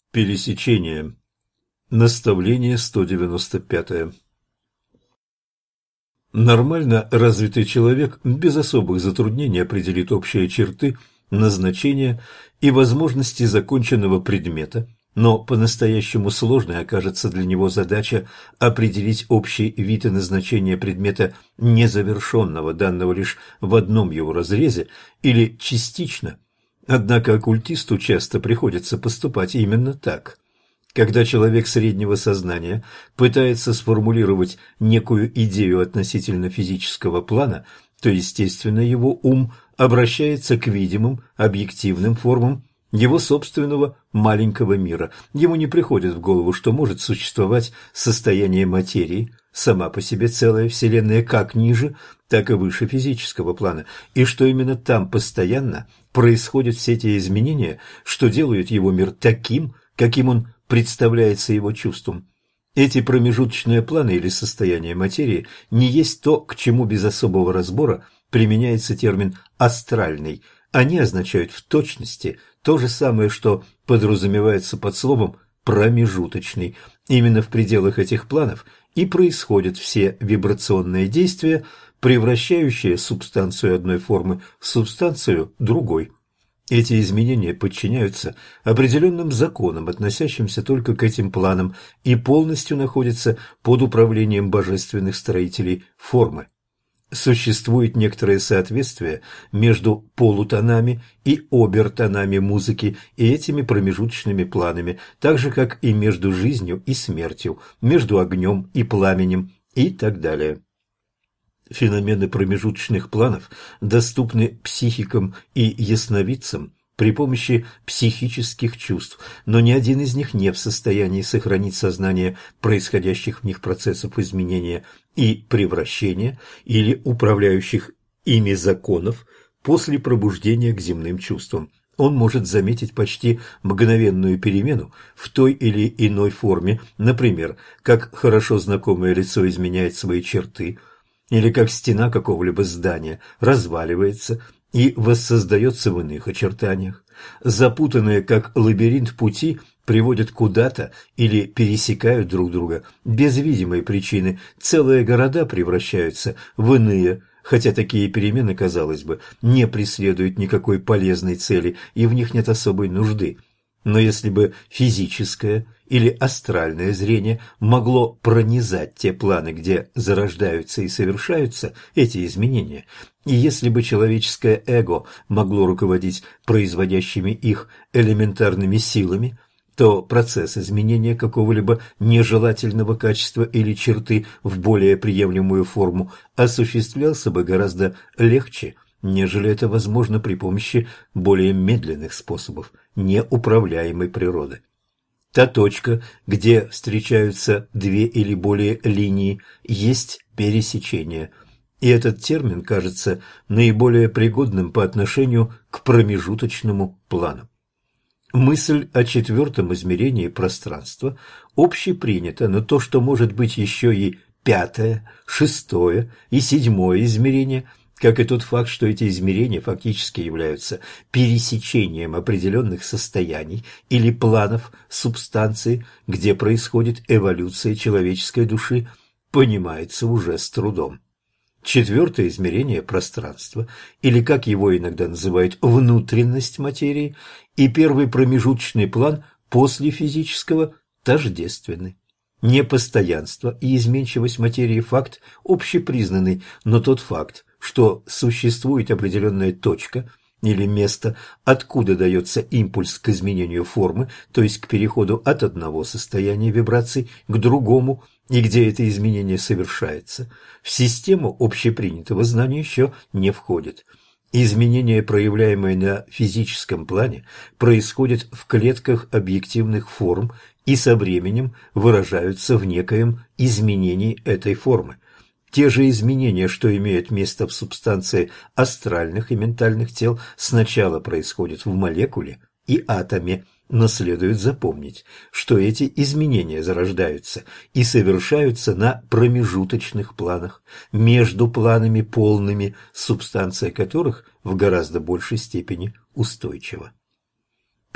Пересечение. Наставление 195. Нормально развитый человек без особых затруднений определит общие черты, назначения и возможности законченного предмета, но по-настоящему сложной окажется для него задача определить общий вид и назначение предмета незавершенного, данного лишь в одном его разрезе или частично. Однако оккультисту часто приходится поступать именно так. Когда человек среднего сознания пытается сформулировать некую идею относительно физического плана, то, естественно, его ум обращается к видимым, объективным формам его собственного маленького мира. Ему не приходит в голову, что может существовать состояние материи, сама по себе целая Вселенная, как ниже, так и выше физического плана, и что именно там постоянно происходят все те изменения, что делают его мир таким, каким он представляется его чувством. Эти промежуточные планы или состояния материи не есть то, к чему без особого разбора применяется термин «астральный». Они означают в точности то же самое, что подразумевается под словом «промежуточный». Именно в пределах этих планов и происходят все вибрационные действия, превращающие субстанцию одной формы в субстанцию другой. Эти изменения подчиняются определенным законам, относящимся только к этим планам, и полностью находятся под управлением божественных строителей формы. Существует некоторое соответствие между полутонами и обертонами музыки и этими промежуточными планами, так же, как и между жизнью и смертью, между огнем и пламенем и так далее. Феномены промежуточных планов доступны психикам и ясновидцам при помощи психических чувств, но ни один из них не в состоянии сохранить сознание происходящих в них процессов изменения и превращения или управляющих ими законов после пробуждения к земным чувствам. Он может заметить почти мгновенную перемену в той или иной форме, например, как хорошо знакомое лицо изменяет свои черты, или как стена какого-либо здания разваливается и воссоздается в иных очертаниях. Запутанные, как лабиринт, пути приводят куда-то или пересекают друг друга без видимой причины. Целые города превращаются в иные, хотя такие перемены, казалось бы, не преследуют никакой полезной цели и в них нет особой нужды. Но если бы физическое или астральное зрение могло пронизать те планы, где зарождаются и совершаются эти изменения, и если бы человеческое эго могло руководить производящими их элементарными силами, то процесс изменения какого-либо нежелательного качества или черты в более приемлемую форму осуществлялся бы гораздо легче, нежели это возможно при помощи более медленных способов неуправляемой природы. Та точка, где встречаются две или более линии, есть пересечение, и этот термин кажется наиболее пригодным по отношению к промежуточному плану. Мысль о четвертом измерении пространства общепринята, но то, что может быть еще и пятое, шестое и седьмое измерение, как и тот факт, что эти измерения фактически являются пересечением определенных состояний или планов субстанции, где происходит эволюция человеческой души, понимается уже с трудом. Четвертое измерение пространства, или, как его иногда называют, внутренность материи, и первый промежуточный план после физического тождественны. Непостоянство и изменчивость материи – факт общепризнанный, но тот факт, что существует определенная точка или место, откуда дается импульс к изменению формы, то есть к переходу от одного состояния вибраций к другому, и где это изменение совершается, в систему общепринятого знания еще не входит. Изменения, проявляемые на физическом плане, происходят в клетках объективных форм и со временем выражаются в некоем изменении этой формы. Те же изменения, что имеют место в субстанции астральных и ментальных тел, сначала происходят в молекуле и атоме, но следует запомнить, что эти изменения зарождаются и совершаются на промежуточных планах, между планами полными, субстанция которых в гораздо большей степени устойчива.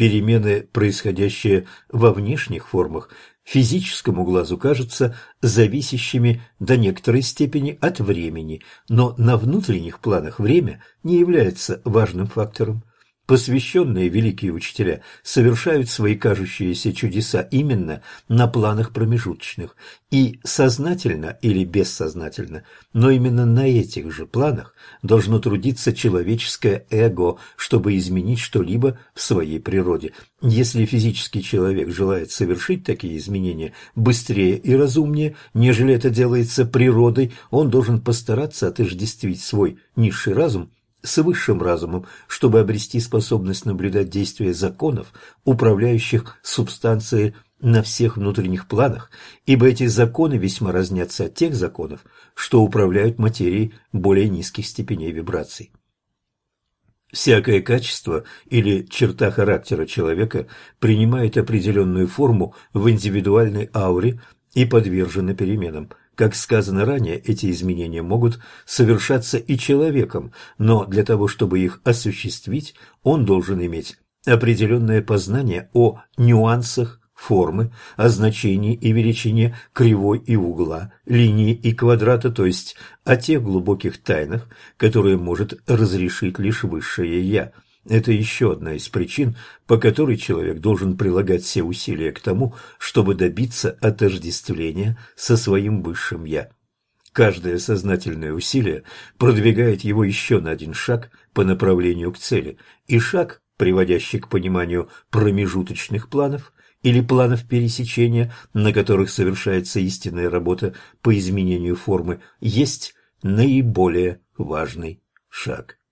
перемены, происходящие во внешних формах, физическому глазу кажутся зависящими до некоторой степени от времени, но на внутренних планах время не является важным фактором. Посвященные великие учителя совершают свои кажущиеся чудеса именно на планах промежуточных, и сознательно или бессознательно, но именно на этих же планах должно трудиться человеческое эго, чтобы изменить что-либо в своей природе. Если физический человек желает совершить такие изменения быстрее и разумнее, нежели это делается природой, он должен постараться отождествить свой низший разум с высшим разумом, чтобы обрести способность наблюдать действия законов, управляющих субстанцией на всех внутренних планах, ибо эти законы весьма разнятся от тех законов, что управляют материей более низких степеней вибраций. Всякое качество или черта характера человека принимает определенную форму в индивидуальной ауре и подвержена переменам. Как сказано ранее, эти изменения могут совершаться и человеком, но для того, чтобы их осуществить, он должен иметь определенное познание о нюансах формы, о значении и величине кривой и угла, линии и квадрата, то есть о тех глубоких тайнах, которые может разрешить лишь высшее «Я». Это еще одна из причин, по которой человек должен прилагать все усилия к тому, чтобы добиться отождествления со своим высшим «Я». Каждое сознательное усилие продвигает его еще на один шаг по направлению к цели, и шаг, приводящий к пониманию промежуточных планов или планов пересечения, на которых совершается истинная работа по изменению формы, есть наиболее важный шаг.